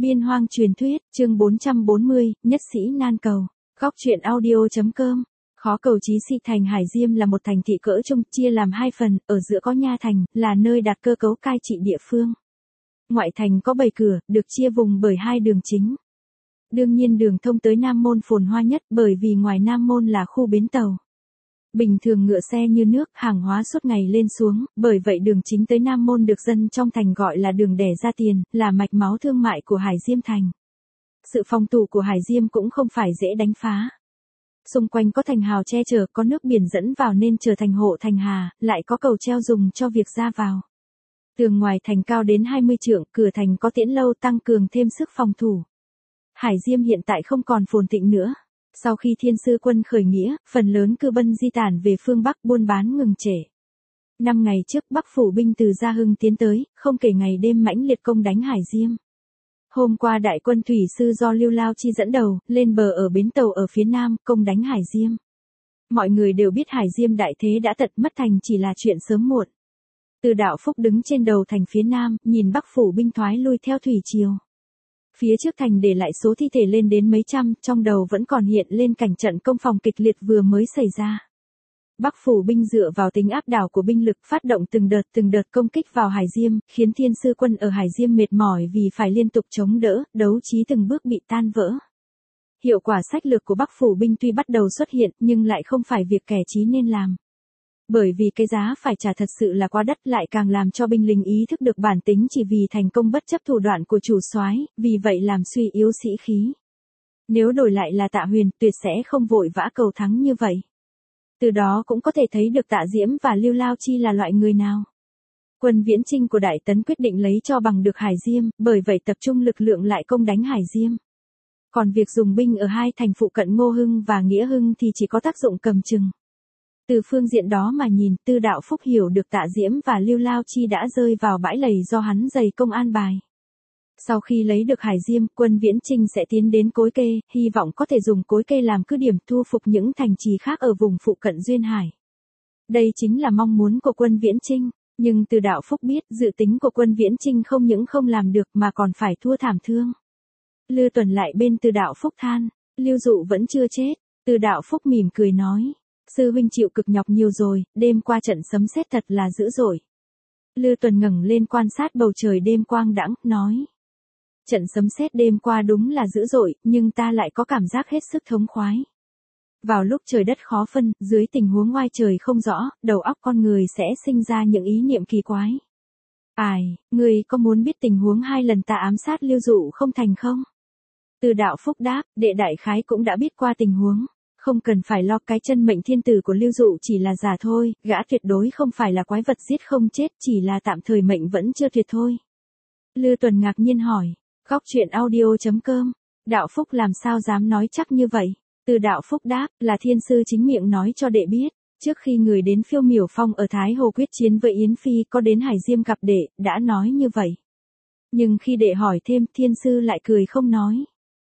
Biên hoang truyền thuyết, chương 440, nhất sĩ nan cầu. Góc truyện audio.com. Khó cầu chí sĩ thành Hải Diêm là một thành thị cỡ trung, chia làm hai phần, ở giữa có nha thành, là nơi đặt cơ cấu cai trị địa phương. Ngoại thành có 7 cửa, được chia vùng bởi 2 đường chính. Đương nhiên đường thông tới Nam Môn phồn hoa nhất, bởi vì ngoài Nam Môn là khu bến tàu. Bình thường ngựa xe như nước, hàng hóa suốt ngày lên xuống, bởi vậy đường chính tới Nam Môn được dân trong thành gọi là đường đẻ ra tiền, là mạch máu thương mại của Hải Diêm thành. Sự phòng thủ của Hải Diêm cũng không phải dễ đánh phá. Xung quanh có thành hào che chở, có nước biển dẫn vào nên trở thành hộ thành hà, lại có cầu treo dùng cho việc ra vào. Tường ngoài thành cao đến 20 trượng, cửa thành có tiễn lâu tăng cường thêm sức phòng thủ. Hải Diêm hiện tại không còn phồn thịnh nữa. Sau khi Thiên Sư quân khởi nghĩa, phần lớn cư bân di tản về phương Bắc, buôn bán ngừng trệ. 5 ngày trước Bắc phủ binh từ Gia Hưng tiến tới, không kể ngày đêm mãnh liệt công đánh Hải Diêm. Hôm qua đại quân thủy sư do Lưu Lao Chi dẫn đầu, lên bờ ở bến tàu ở phía nam, công đánh Hải Diêm. Mọi người đều biết Hải Diêm đại thế đã tận, mất thành chỉ là chuyện sớm muộn. Từ Đạo Phúc đứng trên đầu thành phía nam, nhìn Bắc phủ binh thoái lui theo thủy triều. Phía trước thành để lại số thi thể lên đến mấy trăm, trong đầu vẫn còn hiện lên cảnh trận công phòng kịch liệt vừa mới xảy ra. Bắc phủ binh dựa vào tính áp đảo của binh lực phát động từng đợt công kích vào Hải Diêm, khiến Thiên Sư quân ở Hải Diêm mệt mỏi vì phải liên tục chống đỡ, đấu trí từng bước bị tan vỡ. Hiệu quả sách lược của Bắc phủ binh tuy bắt đầu xuất hiện nhưng lại không phải việc kẻ trí nên làm. Bởi vì cái giá phải trả thật sự là quá đắt, lại càng làm cho binh lính ý thức được bản tính chỉ vì thành công bất chấp thủ đoạn của chủ soái, vì vậy làm suy yếu sĩ khí. Nếu đổi lại là Tạ Huyền, tuyệt sẽ không vội vã cầu thắng như vậy. Từ đó cũng có thể thấy được Tạ Diễm và Lưu Lao Chi là loại người nào. Quân viễn chinh của Đại Tấn quyết định lấy cho bằng được Hải Diêm, bởi vậy tập trung lực lượng lại công đánh Hải Diêm. Còn việc dùng binh ở hai thành phụ cận Ngô Hưng và Nghĩa Hưng thì chỉ có tác dụng cầm chừng. Từ phương diện đó mà nhìn, Tư Đạo Phúc hiểu được Tạ Diễm và Lưu Lao Chi đã rơi vào bãi lầy do hắn dày công an bài. Sau khi lấy được Hải Diêm, quân viễn chinh sẽ tiến đến Cối Kê, hy vọng có thể dùng Cối Kê làm cứ điểm thu phục những thành trì khác ở vùng phụ cận Duyên Hải. Đây chính là mong muốn của quân viễn chinh, nhưng Từ Đạo Phúc biết dự tính của quân viễn chinh không những không làm được mà còn phải thua thảm thương. Lư Tuần lại bên Từ Đạo Phúc than, Lưu Dụ vẫn chưa chết. Từ Đạo Phúc mỉm cười nói, sư huynh chịu cực nhọc nhiều rồi, đêm qua trận sấm sét thật là dữ dội. Lư Tuần ngẩng lên quan sát bầu trời đêm quang đãng, nói. Trận sấm sét đêm qua đúng là dữ dội, nhưng ta lại có cảm giác hết sức thống khoái. Vào lúc trời đất khó phân, dưới tình huống ngoài trời không rõ, đầu óc con người sẽ sinh ra những ý niệm kỳ quái. Ai, ngươi có muốn biết tình huống 2 lần ta ám sát Lưu Dụ không thành không? Từ Đạo Phúc đáp, đệ đại khái cũng đã biết qua tình huống. Không cần phải lo, cái chân mệnh thiên tử của Lưu Dụ chỉ là giả thôi, gã tuyệt đối không phải là quái vật giết không chết, chỉ là tạm thời mệnh vẫn chưa tuyệt thôi. Lư Tuần ngạc nhiên hỏi, góc truyện audio.com, Đạo Phúc làm sao dám nói chắc như vậy? Từ Đạo Phúc đáp, là Thiên Sư chính miệng nói cho đệ biết, trước khi người đến Phiêu Miểu Phong ở Thái Hồ quyết chiến với Yến Phi có đến Hải Diêm gặp đệ, đã nói như vậy. Nhưng khi đệ hỏi thêm, Thiên Sư lại cười không nói.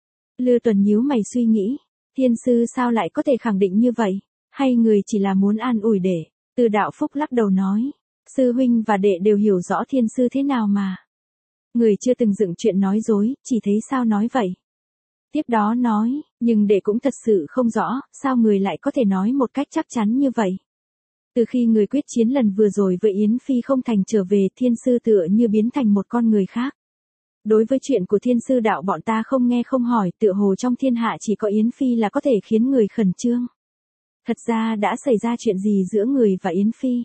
Lư Tuần nhíu mày suy nghĩ. Thiên Sư sao lại có thể khẳng định như vậy? Hay người chỉ là muốn an ủi đệ? Từ Đạo Phúc lắc đầu nói. Sư huynh và đệ đều hiểu rõ Thiên Sư thế nào mà. Người chưa từng dựng chuyện nói dối, chỉ thấy sao nói vậy. Tiếp đó nói, nhưng đệ cũng thật sự không rõ, sao người lại có thể nói một cách chắc chắn như vậy. Từ khi người quyết chiến lần vừa rồi với Yến Phi không thành trở về, Thiên Sư tựa như biến thành một con người khác. Đối với chuyện của Thiên Sư đạo bọn ta không nghe không hỏi, tựa hồ trong thiên hạ chỉ có Yến Phi là có thể khiến người khẩn trương. Thật ra đã xảy ra chuyện gì giữa người và Yến Phi?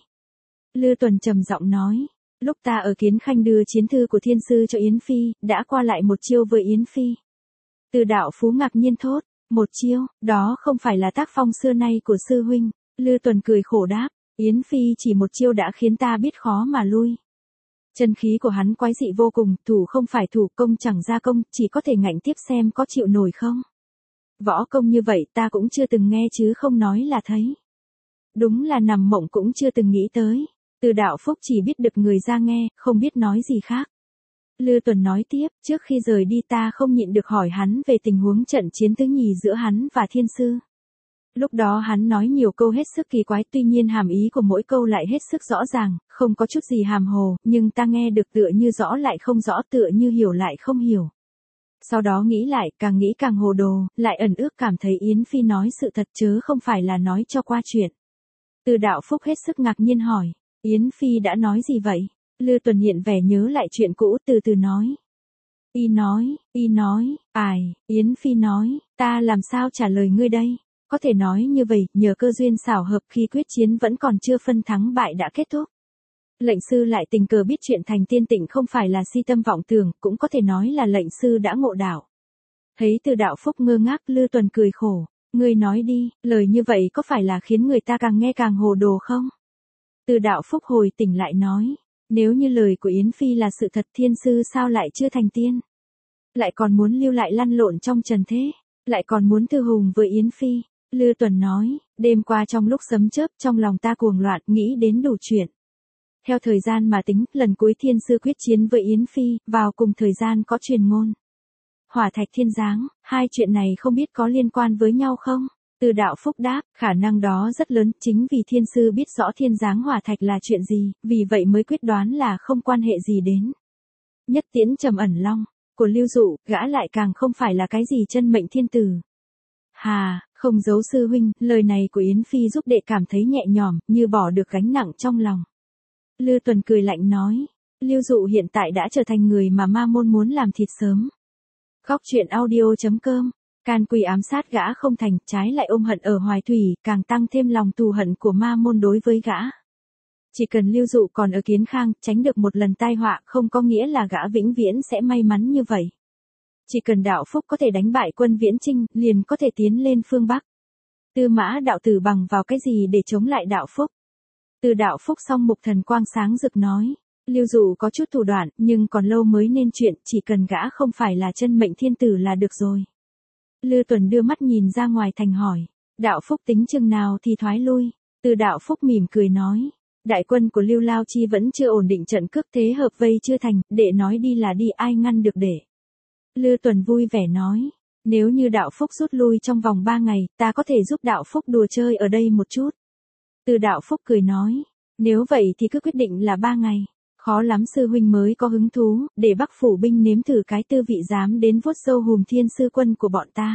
Lư Tuần trầm giọng nói, lúc ta ở Kiến Khanh đưa chiến thư của Thiên Sư cho Yến Phi, đã qua lại một chiêu với Yến Phi. Từ Đạo Phú ngạc nhiên thốt, một chiêu, đó không phải là tác phong xưa nay của sư huynh. Lư Tuần cười khổ đáp, Yến Phi chỉ một chiêu đã khiến ta biết khó mà lui. Chân khí của hắn quái dị vô cùng, thủ không phải thủ, công chẳng ra công, chỉ có thể ngạnh tiếp xem có chịu nổi không. Võ công như vậy ta cũng chưa từng nghe chứ không nói là thấy. Đúng là nằm mộng cũng chưa từng nghĩ tới. Từ Đạo Phúc chỉ biết được người ra nghe, không biết nói gì khác. Lư Tuần nói tiếp, trước khi rời đi ta không nhịn được hỏi hắn về tình huống trận chiến thứ nhì giữa hắn và Thiên Sư. Lúc đó hắn nói nhiều câu hết sức kỳ quái, tuy nhiên hàm ý của mỗi câu lại hết sức rõ ràng, không có chút gì hàm hồ, nhưng ta nghe được tựa như rõ lại không rõ, tựa như hiểu lại không hiểu. Sau đó nghĩ lại, càng nghĩ càng hồ đồ, lại ẩn ước cảm thấy Yến Phi nói sự thật chớ không phải là nói cho qua chuyện. Từ Đạo Phúc hết sức ngạc nhiên hỏi, Yến Phi đã nói gì vậy? Lư Tuần hiện vẻ nhớ lại chuyện cũ từ từ nói. Y nói, Yến Phi nói, ta làm sao trả lời ngươi đây? Có thể nói như vậy, nhờ cơ duyên xảo hợp khi quyết chiến vẫn còn chưa phân thắng bại đã kết thúc. Lệnh sư lại tình cờ biết chuyện thành tiên tịnh không phải là si tâm vọng tưởng, cũng có thể nói là lệnh sư đã ngộ đạo. Thấy Từ Đạo Phúc ngơ ngác, Lư Tuần cười khổ, ngươi nói đi, lời như vậy có phải là khiến người ta càng nghe càng hồ đồ không? Từ Đạo Phúc hồi tỉnh lại nói, nếu như lời của Yến Phi là sự thật, thiên sư sao lại chưa thành tiên? Lại còn muốn lưu lại lăn lộn trong trần thế, lại còn muốn thư hùng với Yến Phi. Lư Tuần nói, đêm qua trong lúc sấm chớp trong lòng ta cuồng loạn nghĩ đến đủ chuyện. Theo thời gian mà tính, lần cuối thiên sư quyết chiến với Yến Phi, vào cùng thời gian có truyền ngôn. Hỏa thạch thiên giáng, hai chuyện này không biết có liên quan với nhau không? Từ Đạo Phúc đáp, khả năng đó rất lớn, chính vì thiên sư biết rõ thiên giáng hỏa thạch là chuyện gì, vì vậy mới quyết đoán là không quan hệ gì đến. Nhất Tiễn Trầm Ẩn Long, của Lưu Dụ, gã lại càng không phải là cái gì chân mệnh thiên tử. Hà, không giấu sư huynh, lời này của Yến Phi giúp đệ cảm thấy nhẹ nhõm, như bỏ được gánh nặng trong lòng. Lư Tuần cười lạnh nói, Lưu Dụ hiện tại đã trở thành người mà ma môn muốn làm thịt sớm. Góc truyện audio.com, can quỳ ám sát gã không thành, trái lại ôm hận ở Hoài Thủy, càng tăng thêm lòng thù hận của ma môn đối với gã. Chỉ cần Lưu Dụ còn ở Kiến Khang, tránh được một lần tai họa không có nghĩa là gã vĩnh viễn sẽ may mắn như vậy. Chỉ cần Đạo Phúc có thể đánh bại quân Viễn Chinh, liền có thể tiến lên phương Bắc. Tư Mã đạo tử bằng vào cái gì để chống lại Đạo Phúc? Từ Đạo Phúc song mục thần quang sáng rực nói, Lưu Dụ có chút thủ đoạn, nhưng còn lâu mới nên chuyện, chỉ cần gã không phải là chân mệnh thiên tử là được rồi. Lư Tuần đưa mắt nhìn ra ngoài thành hỏi, Đạo Phúc tính chừng nào thì thoái lui? Từ Đạo Phúc mỉm cười nói, đại quân của Lưu Lao Chi vẫn chưa ổn định trận cước, thế hợp vây chưa thành, đệ nói đi là đi, ai ngăn được để. Lư Tuần vui vẻ nói, nếu như Đạo Phúc rút lui trong vòng 3 ngày, ta có thể giúp Đạo Phúc đùa chơi ở đây một chút. Từ Đạo Phúc cười nói, nếu vậy thì cứ quyết định là 3 ngày. Khó lắm sư huynh mới có hứng thú, để Bắc phủ binh nếm thử cái tư vị dám đến vuốt sâu hùm thiên sư quân của bọn ta.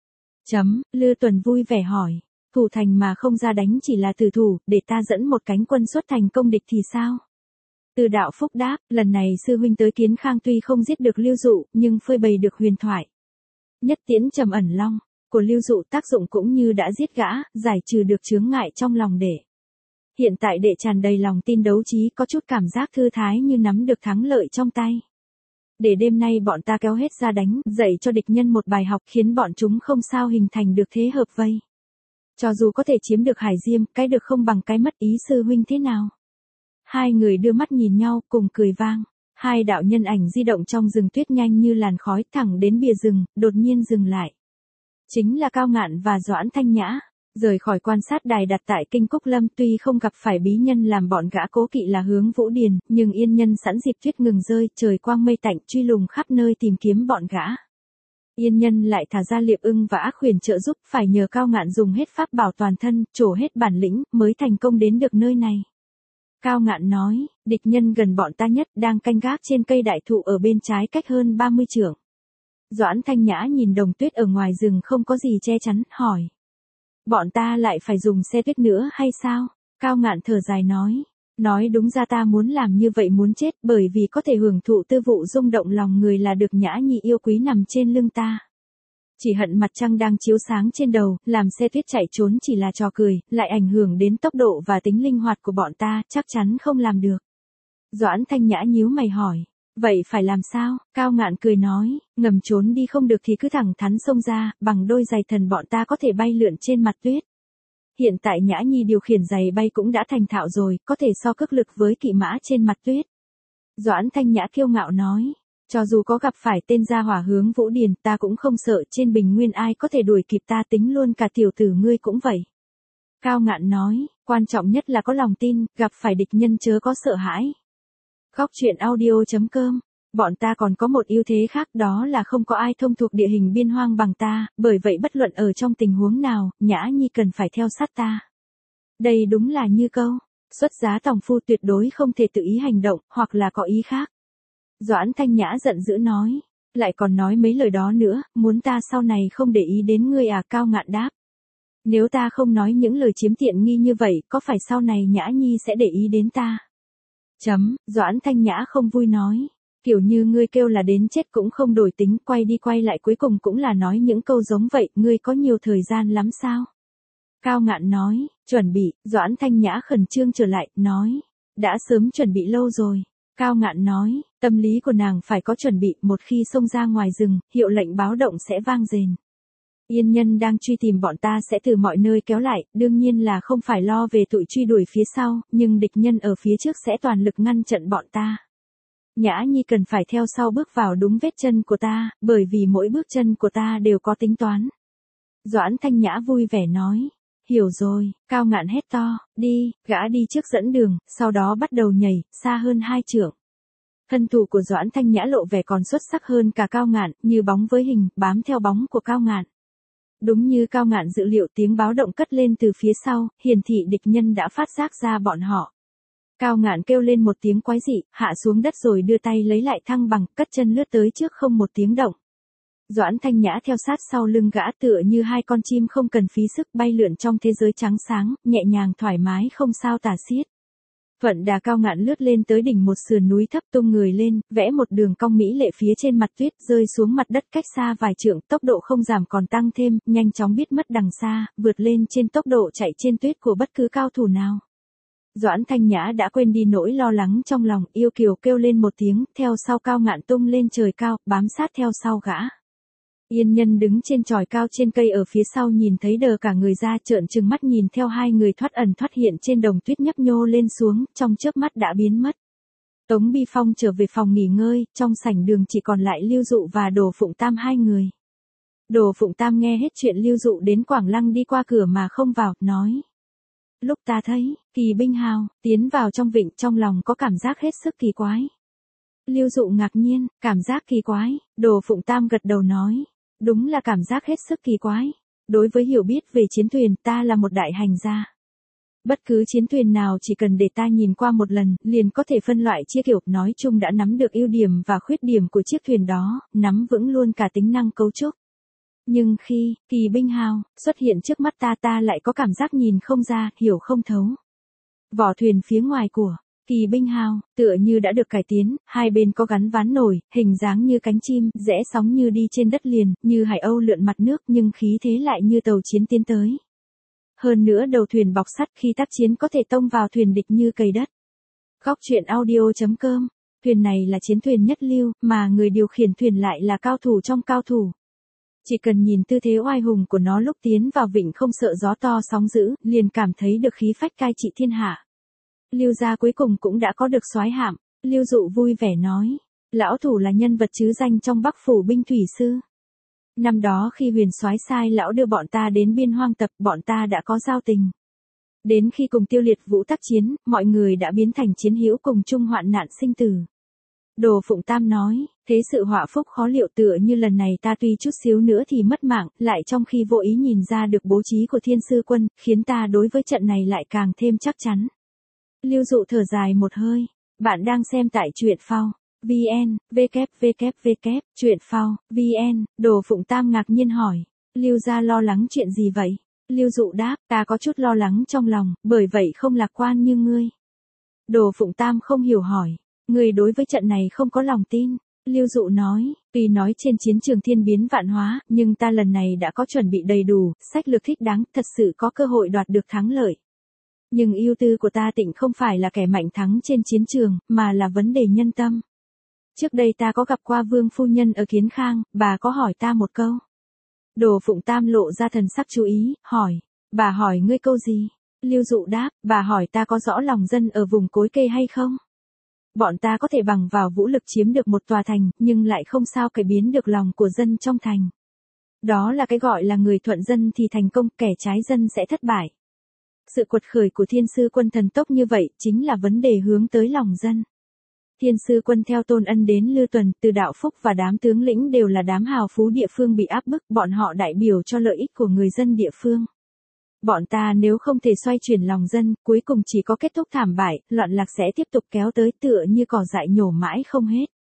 Lư Tuần vui vẻ hỏi, thủ thành mà không ra đánh chỉ là tử thủ, để ta dẫn một cánh quân xuất thành công địch thì sao? Từ Đạo Phúc đáp, lần này sư huynh tới Kiến Khang tuy không giết được Lưu Dụ, nhưng phơi bày được huyền thoại. Nhất Tiễn Trầm Ẩn Long, của Lưu Dụ tác dụng cũng như đã giết gã, giải trừ được chướng ngại trong lòng đệ. Hiện tại đệ tràn đầy lòng tin đấu trí, có chút cảm giác thư thái như nắm được thắng lợi trong tay. Để đêm nay bọn ta kéo hết ra đánh, dạy cho địch nhân một bài học khiến bọn chúng không sao hình thành được thế hợp vây. Cho dù có thể chiếm được Hải Diêm, cái được không bằng cái mất, ý sư huynh thế nào? Hai người đưa mắt nhìn nhau, cùng cười vang. Hai đạo nhân ảnh di động trong rừng tuyết nhanh như làn khói thẳng đến bìa rừng, đột nhiên dừng lại. Chính là Cao Ngạn và Doãn Thanh Nhã. Rời khỏi quan sát đài đặt tại Kinh Cúc Lâm, tuy không gặp phải bí nhân làm bọn gã cố kỵ là Hướng Vũ Điền, nhưng yên nhân sẵn dịp tuyết ngừng rơi, trời quang mây tạnh, truy lùng khắp nơi tìm kiếm bọn gã. Yên nhân lại thả ra Liệp Ưng và Ác Huyền trợ giúp, phải nhờ Cao Ngạn dùng hết pháp bảo toàn thân, trổ hết bản lĩnh, mới thành công đến được nơi này. Cao Ngạn nói, địch nhân gần bọn ta nhất, đang canh gác trên cây đại thụ ở bên trái cách hơn 30 trượng. Doãn Thanh Nhã nhìn đồng tuyết ở ngoài rừng không có gì che chắn, hỏi. Bọn ta lại phải dùng xe tuyết nữa hay sao? Cao Ngạn thở dài nói đúng ra ta muốn làm như vậy muốn chết, bởi vì có thể hưởng thụ tư vụ rung động lòng người là được Nhã Nhi yêu quý nằm trên lưng ta. Chỉ hận mặt trăng đang chiếu sáng trên đầu, làm xe tuyết chạy trốn chỉ là trò cười, lại ảnh hưởng đến tốc độ và tính linh hoạt của bọn ta, chắc chắn không làm được. Doãn Thanh Nhã nhíu mày hỏi, vậy phải làm sao? Cao Ngạn cười nói, ngầm trốn đi không được thì cứ thẳng thắn xông ra, bằng đôi giày thần bọn ta có thể bay lượn trên mặt tuyết. Hiện tại Nhã Nhi điều khiển giày bay cũng đã thành thạo rồi, có thể so cước lực với kỵ mã trên mặt tuyết. Doãn Thanh Nhã kiêu ngạo nói, cho dù có gặp phải tên gia hỏa Hướng Vũ Điền, ta cũng không sợ, trên bình nguyên ai có thể đuổi kịp ta, tính luôn cả tiểu tử ngươi cũng vậy. Cao Ngạn nói, quan trọng nhất là có lòng tin, gặp phải địch nhân chớ có sợ hãi. Góc truyện audio.com, bọn ta còn có một ưu thế khác, đó là không có ai thông thuộc địa hình biên hoang bằng ta, bởi vậy bất luận ở trong tình huống nào, Nhã Nhi cần phải theo sát ta. Đây đúng là như câu, xuất giá tòng phu tuyệt đối không thể tự ý hành động, hoặc là có ý khác. Doãn Thanh Nhã giận dữ nói, Lại còn nói mấy lời đó nữa, muốn ta sau này không để ý đến ngươi à? Cao Ngạn đáp. Nếu ta không nói những lời chiếm tiện nghi như vậy, có phải sau này Nhã Nhi sẽ để ý đến ta? Doãn Thanh Nhã không vui nói. Kiểu như ngươi kêu là đến chết cũng không đổi tính, quay đi quay lại cuối cùng cũng là nói những câu giống vậy, ngươi có nhiều thời gian lắm sao? Cao Ngạn nói, chuẩn bị. Doãn Thanh Nhã khẩn trương trở lại, nói. Đã sớm chuẩn bị lâu rồi. Cao Ngạn nói, tâm lý của nàng phải có chuẩn bị, một khi xông ra ngoài rừng, hiệu lệnh báo động sẽ vang rền. Yên nhân đang truy tìm bọn ta sẽ từ mọi nơi kéo lại, đương nhiên là không phải lo về tụi truy đuổi phía sau, nhưng địch nhân ở phía trước sẽ toàn lực ngăn chặn bọn ta. Nhã Nhi cần phải theo sau bước vào đúng vết chân của ta, bởi vì mỗi bước chân của ta đều có tính toán. Doãn Thanh Nhã vui vẻ nói. Hiểu rồi. Cao Ngạn hét to, đi. Gã đi trước dẫn đường, sau đó bắt đầu nhảy, xa hơn 2 trượng. Thân thủ của Doãn Thanh Nhã lộ vẻ còn xuất sắc hơn cả Cao Ngạn, như bóng với hình, bám theo bóng của Cao Ngạn. Đúng như Cao Ngạn dự liệu, tiếng báo động cất lên từ phía sau, hiển thị địch nhân đã phát giác ra bọn họ. Cao Ngạn kêu lên một tiếng quái dị, hạ xuống đất rồi đưa tay lấy lại thăng bằng, cất chân lướt tới trước không một tiếng động. Doãn Thanh Nhã theo sát sau lưng gã tựa như hai con chim không cần phí sức bay lượn trong thế giới trắng sáng, nhẹ nhàng thoải mái không sao tả xiết. Vận đà Cao Ngạn lướt lên tới đỉnh một sườn núi thấp, tung người lên, vẽ một đường cong mỹ lệ phía trên mặt tuyết, rơi xuống mặt đất cách xa vài trượng, tốc độ không giảm còn tăng thêm, nhanh chóng biết mất đằng xa, vượt lên trên tốc độ chạy trên tuyết của bất cứ cao thủ nào. Doãn Thanh Nhã đã quên đi nỗi lo lắng trong lòng, yêu kiều kêu lên một tiếng, theo sau Cao Ngạn tung lên trời cao, bám sát theo sau gã. Yên nhân đứng trên chòi cao trên cây ở phía sau nhìn thấy đờ cả người ra, trợn trừng mắt nhìn theo hai người thoát ẩn thoát hiện trên đồng tuyết nhấp nhô lên xuống, trong chớp mắt đã biến mất. Tống Bi Phong trở về phòng nghỉ ngơi, trong sảnh đường chỉ còn lại Lưu Dụ và Đồ Phụng Tam hai người. Đồ Phụng Tam nghe hết chuyện Lưu Dụ đến Quảng Lăng đi qua cửa mà không vào, nói. Lúc ta thấy, kỳ binh hào, tiến vào trong vịnh, trong lòng có cảm giác hết sức kỳ quái. Lưu Dụ ngạc nhiên, cảm giác kỳ quái, Đồ Phụng Tam gật đầu nói. Đúng là cảm giác hết sức kỳ quái. Đối với hiểu biết về chiến thuyền, ta là một đại hành gia. Bất cứ chiến thuyền nào chỉ cần để ta nhìn qua một lần, liền có thể phân loại chia kiểu, nói chung đã nắm được ưu điểm và khuyết điểm của chiếc thuyền đó, nắm vững luôn cả tính năng cấu trúc. Nhưng khi, kỳ binh hào, xuất hiện trước mắt ta lại có cảm giác nhìn không ra, hiểu không thấu. Vỏ thuyền phía ngoài của kỳ binh hào, tựa như đã được cải tiến, hai bên có gắn ván nổi, hình dáng như cánh chim, rẽ sóng như đi trên đất liền, như hải âu lượn mặt nước nhưng khí thế lại như tàu chiến tiến tới. Hơn nữa đầu thuyền bọc sắt khi tác chiến có thể tông vào thuyền địch như cày đất. Góc truyện audio.com. Thuyền này là chiến thuyền nhất lưu, mà người điều khiển thuyền lại là cao thủ trong cao thủ. Chỉ cần nhìn tư thế oai hùng của nó lúc tiến vào vịnh không sợ gió to sóng dữ, liền cảm thấy được khí phách cai trị thiên hạ. Lưu gia cuối cùng cũng đã có được soái hạm. Lưu Dụ vui vẻ nói. Lão thủ là nhân vật chứ danh trong Bắc phủ binh thủy sư. Năm đó khi huyền soái sai lão đưa bọn ta đến biên hoang tập, bọn ta đã có giao tình. Đến khi cùng Tiêu Liệt Vũ tác chiến, mọi người đã biến thành chiến hữu cùng chung hoạn nạn sinh tử. Đồ Phụng Tam nói, thế sự họa phúc khó liệu, tựa như lần này ta tuy chút xíu nữa thì mất mạng, lại trong khi vô ý nhìn ra được bố trí của Thiên Sư Quân, khiến ta đối với trận này lại càng thêm chắc chắn. Lưu Dụ thở dài một hơi. Bạn đang xem tại truyện phao VN, www, truyện phao VN. Đồ Phụng Tam ngạc nhiên hỏi. Lưu gia lo lắng chuyện gì vậy? Lưu Dụ đáp, ta có chút lo lắng trong lòng, bởi vậy không lạc quan như ngươi. Đồ Phụng Tam không hiểu hỏi. Ngươi đối với trận này không có lòng tin. Lưu Dụ nói, tuy nói trên chiến trường thiên biến vạn hóa, nhưng ta lần này đã có chuẩn bị đầy đủ, sách lược thích đáng, thật sự có cơ hội đoạt được thắng lợi. Nhưng ưu tư của ta tịnh không phải là kẻ mạnh thắng trên chiến trường, mà là vấn đề nhân tâm. Trước đây ta có gặp qua Vương phu nhân ở Kiến Khang, bà có hỏi ta một câu. Đồ Phụng Tam lộ ra thần sắc chú ý, hỏi, bà hỏi ngươi câu gì? Lưu Dụ đáp, bà hỏi ta có rõ lòng dân ở vùng cối cây hay không? Bọn ta có thể bằng vào vũ lực chiếm được một tòa thành, nhưng lại không sao cải biến được lòng của dân trong thành. Đó là cái gọi là người thuận dân thì thành công, kẻ trái dân sẽ thất bại. Sự quật khởi của Thiên Sư Quân thần tốc như vậy, chính là vấn đề hướng tới lòng dân. Thiên Sư Quân theo Tôn Ân đến Lư Tuần, Từ Đạo Phúc và đám tướng lĩnh đều là đám hào phú địa phương bị áp bức, bọn họ đại biểu cho lợi ích của người dân địa phương. Bọn ta nếu không thể xoay chuyển lòng dân, cuối cùng chỉ có kết thúc thảm bại, loạn lạc sẽ tiếp tục kéo tới tựa như cỏ dại nhổ mãi không hết.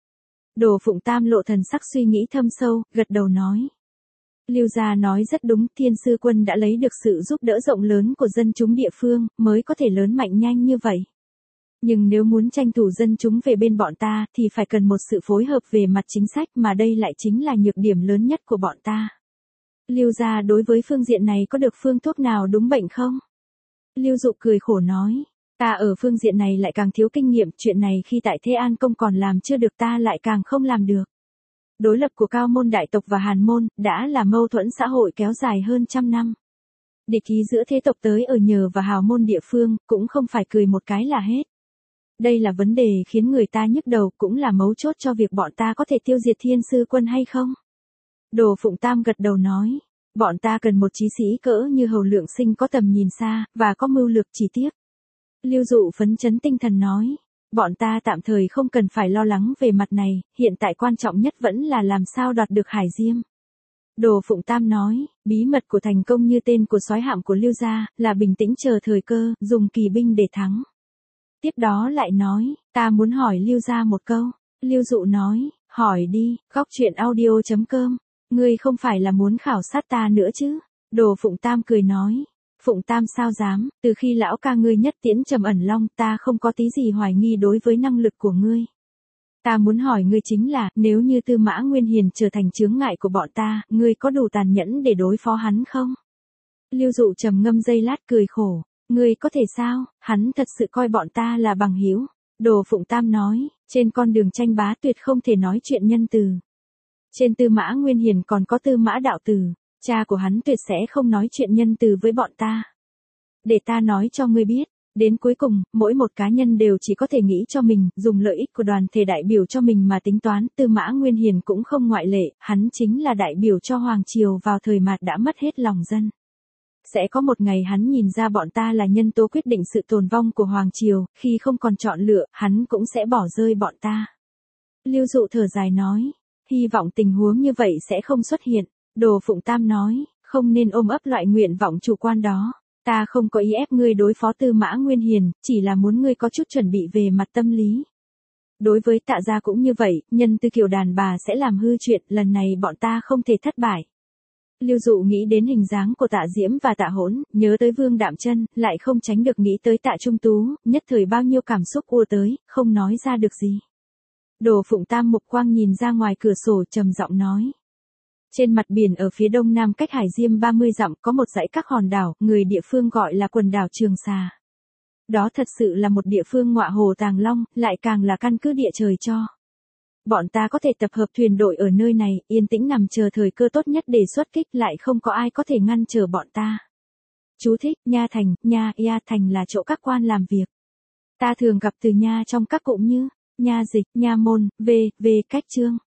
Đồ Phụng Tam lộ thần sắc suy nghĩ thâm sâu, gật đầu nói. Lưu gia nói rất đúng, Thiên Sư Quân đã lấy được sự giúp đỡ rộng lớn của dân chúng địa phương, mới có thể lớn mạnh nhanh như vậy. Nhưng nếu muốn tranh thủ dân chúng về bên bọn ta, thì phải cần một sự phối hợp về mặt chính sách, mà đây lại chính là nhược điểm lớn nhất của bọn ta. Lưu gia đối với phương diện này có được phương thuốc nào đúng bệnh không? Lưu Dụ cười khổ nói. Ta ở phương diện này lại càng thiếu kinh nghiệm, chuyện này khi tại Thế An Công còn làm chưa được ta lại càng không làm được. Đối lập của Cao Môn đại tộc và Hàn Môn, đã là mâu thuẫn xã hội kéo dài hơn 100 năm. Địch ý giữa thế tộc tới ở nhờ và hào môn địa phương, cũng không phải cười một cái là hết. Đây là vấn đề khiến người ta nhức đầu, cũng là mấu chốt cho việc bọn ta có thể tiêu diệt Thiên Sư Quân hay không. Đồ Phụng Tam gật đầu nói, bọn ta cần một chí sĩ cỡ như Hầu Lượng Sinh có tầm nhìn xa, và có mưu lược chỉ tiếp. Lưu Dụ phấn chấn tinh thần nói, bọn ta tạm thời không cần phải lo lắng về mặt này, hiện tại quan trọng nhất vẫn là làm sao đoạt được Hải Diêm. Đồ Phụng Tam nói, bí mật của thành công như tên của soái hạm của Lưu gia, là bình tĩnh chờ thời cơ, dùng kỳ binh để thắng. Tiếp đó lại nói, ta muốn hỏi Lưu gia một câu. Lưu Dụ nói, hỏi đi, goctruyện.audio.com. Ngươi không phải là muốn khảo sát ta nữa chứ? Đồ Phụng Tam cười nói. Phụng Tam sao dám, từ khi lão ca ngươi nhất tiễn Trầm Ẩn Long, ta không có tí gì hoài nghi đối với năng lực của ngươi. Ta muốn hỏi ngươi chính là, nếu như Tư Mã Nguyên Hiền trở thành chướng ngại của bọn ta, ngươi có đủ tàn nhẫn để đối phó hắn không? Lưu Dụ trầm ngâm giây lát cười khổ. Ngươi có thể sao, hắn thật sự coi bọn ta là bằng hữu. Đồ Phụng Tam nói, trên con đường tranh bá tuyệt không thể nói chuyện nhân từ. Trên Tư Mã Nguyên Hiền còn có Tư Mã Đạo Tử, cha của hắn tuyệt sẽ không nói chuyện nhân từ với bọn ta. Để ta nói cho ngươi biết, đến cuối cùng, mỗi một cá nhân đều chỉ có thể nghĩ cho mình, dùng lợi ích của đoàn thể đại biểu cho mình mà tính toán. Tư Mã Nguyên Hiền cũng không ngoại lệ, hắn chính là đại biểu cho Hoàng Triều vào thời mạt đã mất hết lòng dân. Sẽ có một ngày hắn nhìn ra bọn ta là nhân tố quyết định sự tồn vong của Hoàng Triều, khi không còn chọn lựa, hắn cũng sẽ bỏ rơi bọn ta. Lưu Dụ thở dài nói, hy vọng tình huống như vậy sẽ không xuất hiện. Đồ Phụng Tam nói, không nên ôm ấp loại nguyện vọng chủ quan đó. Ta không có ý ép ngươi đối phó Tư Mã Nguyên Hiền, chỉ là muốn ngươi có chút chuẩn bị về mặt tâm lý. Đối với Tạ gia cũng như vậy, nhân tư kiểu đàn bà sẽ làm hư chuyện, lần này bọn ta không thể thất bại. Lưu Dụ nghĩ đến hình dáng của Tạ Diễm và Tạ Hỗn, nhớ tới Vương Đạm Chân, lại không tránh được nghĩ tới Tạ Trung Tú, nhất thời bao nhiêu cảm xúc ùa tới, không nói ra được gì. Đồ Phụng Tam mục quang nhìn ra ngoài cửa sổ trầm giọng nói. Trên mặt biển ở phía đông nam cách Hải Diêm 30 dặm có một dãy các hòn đảo, người địa phương gọi là quần đảo Trường Xà. Đó thật sự là một địa phương ngọa hồ tàng long, lại càng là căn cứ địa trời cho. Bọn ta có thể tập hợp thuyền đội ở nơi này, yên tĩnh nằm chờ thời cơ tốt nhất để xuất kích, lại không có ai có thể ngăn trở bọn ta. Chú thích, Nha Thành, Nha, Ya Thành là chỗ các quan làm việc. Ta thường gặp từ Nha trong các cụm như Nha Dịch, Nha Môn, V, cách Chương.